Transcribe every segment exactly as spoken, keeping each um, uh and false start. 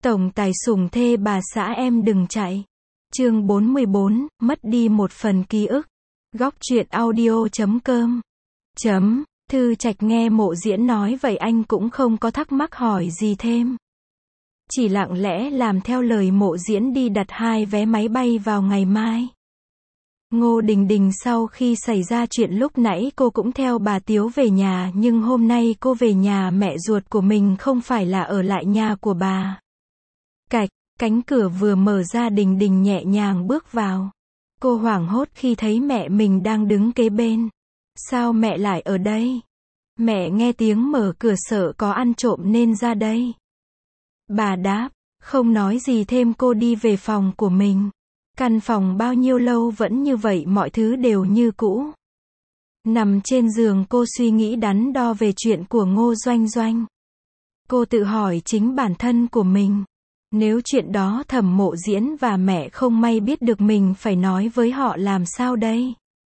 Tổng tài sủng thê bà xã em đừng chạy. Chương bốn mươi bốn, mất đi một phần ký ức. Góc truyện audio chấm com. Chấm, Thư Trạch nghe Mộ Diễn nói vậy anh cũng không có thắc mắc hỏi gì thêm. Chỉ lặng lẽ làm theo lời Mộ Diễn đi đặt hai vé máy bay vào ngày mai. Ngô Đình Đình sau khi xảy ra chuyện lúc nãy cô cũng theo bà Tiếu về nhà, nhưng hôm nay cô về nhà mẹ ruột của mình không phải là ở lại nhà của bà. Cạch, cánh cửa vừa mở ra, Đình Đình nhẹ nhàng bước vào. Cô hoảng hốt khi thấy mẹ mình đang đứng kế bên. Sao mẹ lại ở đây? Mẹ nghe tiếng mở cửa sợ có ăn trộm nên ra đây. Bà đáp, không nói gì thêm, cô đi về phòng của mình. Căn phòng bao nhiêu lâu vẫn như vậy, mọi thứ đều như cũ. Nằm trên giường cô suy nghĩ đắn đo về chuyện của Ngô Doanh Doanh. Cô tự hỏi chính bản thân của mình. Nếu chuyện đó Thẩm Mộ Diễn và mẹ không may biết được, mình phải nói với họ làm sao đây?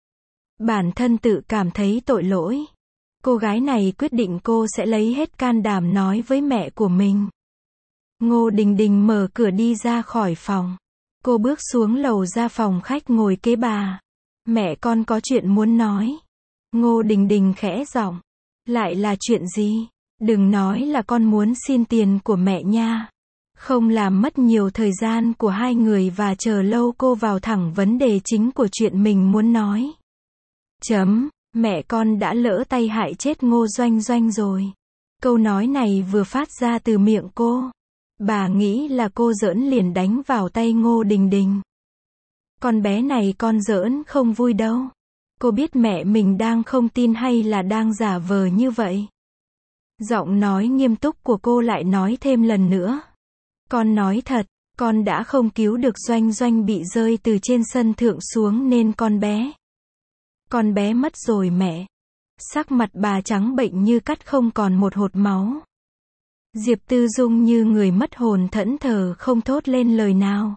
Bản thân tự cảm thấy tội lỗi. Cô gái này quyết định cô sẽ lấy hết can đảm nói với mẹ của mình. Ngô Đình Đình mở cửa đi ra khỏi phòng. Cô bước xuống lầu ra phòng khách ngồi kế bà. Mẹ con có chuyện muốn nói. Ngô Đình Đình khẽ giọng. Lại là chuyện gì? Đừng nói là con muốn xin tiền của mẹ nha. Không làm mất nhiều thời gian của hai người và chờ lâu, cô vào thẳng vấn đề chính của chuyện mình muốn nói. Chấm, mẹ con đã lỡ tay hại chết Ngô Doanh Doanh rồi. Câu nói này vừa phát ra từ miệng cô. Bà nghĩ là cô giỡn liền đánh vào tay Ngô Đình Đình. Con bé này con giỡn không vui đâu. Cô biết mẹ mình đang không tin hay là đang giả vờ như vậy. Giọng nói nghiêm túc của cô lại nói thêm lần nữa. Con nói thật, con đã không cứu được Doanh Doanh bị rơi từ trên sân thượng xuống nên con bé. Con bé mất rồi mẹ. Sắc mặt bà trắng bệnh như cắt, không còn một hột máu. Diệp Tư Dung như người mất hồn, thẫn thờ không thốt lên lời nào.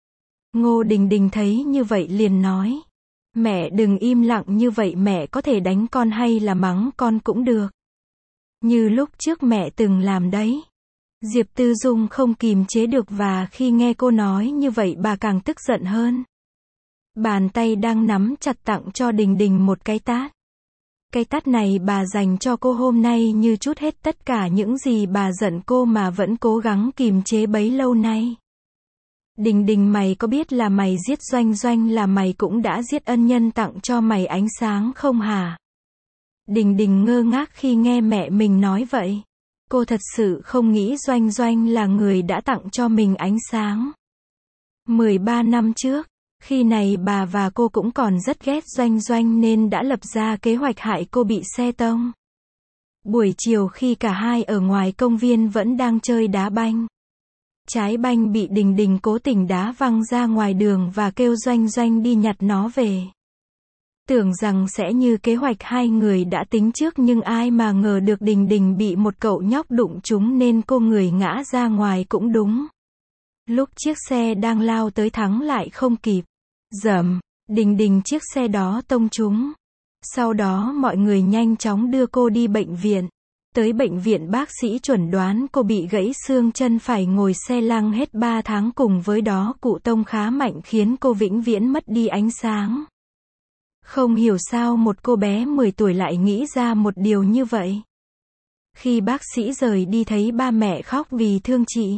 Ngô Đình Đình thấy như vậy liền nói. Mẹ đừng im lặng như vậy, mẹ có thể đánh con hay là mắng con cũng được. Như lúc trước mẹ từng làm đấy. Diệp Tư Dung không kìm chế được, và khi nghe cô nói như vậy bà càng tức giận hơn. Bàn tay đang nắm chặt tặng cho Đình Đình một cái tát. Cái tát này bà dành cho cô hôm nay như trút hết tất cả những gì bà giận cô mà vẫn cố gắng kìm chế bấy lâu nay. Đình Đình, mày có biết là mày giết Doanh Doanh là mày cũng đã giết ân nhân tặng cho mày ánh sáng không hả? Đình Đình ngơ ngác khi nghe mẹ mình nói vậy. Cô thật sự không nghĩ Doanh Doanh là người đã tặng cho mình ánh sáng. mười ba năm trước, khi này bà và cô cũng còn rất ghét Doanh Doanh nên đã lập ra kế hoạch hại cô bị xe tông. Buổi chiều khi cả hai ở ngoài công viên vẫn đang chơi đá banh. Trái banh bị Đình Đình cố tình đá văng ra ngoài đường và kêu Doanh Doanh đi nhặt nó về. Tưởng rằng sẽ như kế hoạch hai người đã tính trước, nhưng ai mà ngờ được Đình Đình bị một cậu nhóc đụng trúng nên cô người ngã ra ngoài cũng đúng. Lúc chiếc xe đang lao tới thắng lại không kịp. Dầm, Đình Đình chiếc xe đó tông trúng. Sau đó mọi người nhanh chóng đưa cô đi bệnh viện. Tới bệnh viện bác sĩ chuẩn đoán cô bị gãy xương chân, phải ngồi xe lăn hết ba tháng, cùng với đó cụ tông khá mạnh khiến cô vĩnh viễn mất đi ánh sáng. Không hiểu sao một cô bé mười tuổi lại nghĩ ra một điều như vậy. Khi bác sĩ rời đi thấy ba mẹ khóc vì thương chị.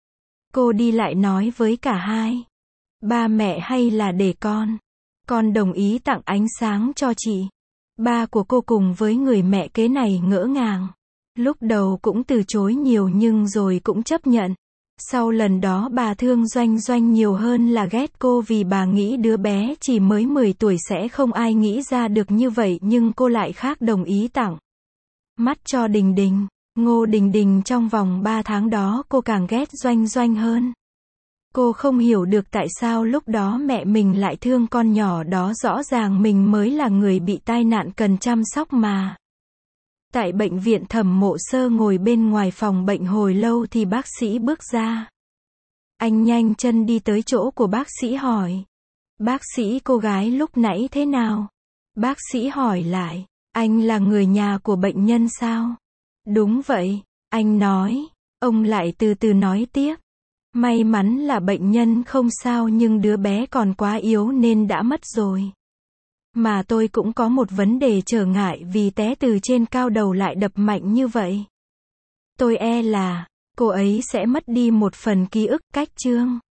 Cô đi lại nói với cả hai. Ba mẹ, hay là để con. Con đồng ý tặng ánh sáng cho chị. Ba của cô cùng với người mẹ kế này ngỡ ngàng. Lúc đầu cũng từ chối nhiều nhưng rồi cũng chấp nhận. Sau lần đó bà thương Doanh Doanh nhiều hơn là ghét cô, vì bà nghĩ đứa bé chỉ mới mười tuổi sẽ không ai nghĩ ra được như vậy, nhưng cô lại khác, đồng ý tặng mắt cho Đình Đình. Ngô Đình Đình trong vòng ba tháng đó cô càng ghét Doanh Doanh hơn. Cô không hiểu được tại sao lúc đó mẹ mình lại thương con nhỏ đó, rõ ràng mình mới là người bị tai nạn cần chăm sóc mà. Tại bệnh viện, Thẩm Mộ Sơ ngồi bên ngoài phòng bệnh hồi lâu thì bác sĩ bước ra. Anh nhanh chân đi tới chỗ của bác sĩ hỏi. Bác sĩ, cô gái lúc nãy thế nào? Bác sĩ hỏi lại. Anh là người nhà của bệnh nhân sao? Đúng vậy, anh nói. Ông lại từ từ nói tiếp. May mắn là bệnh nhân không sao nhưng đứa bé còn quá yếu nên đã mất rồi. Mà tôi cũng có một vấn đề trở ngại vì té từ trên cao đầu lại đập mạnh như vậy. Tôi e là, cô ấy sẽ mất đi một phần ký ức, cách chương.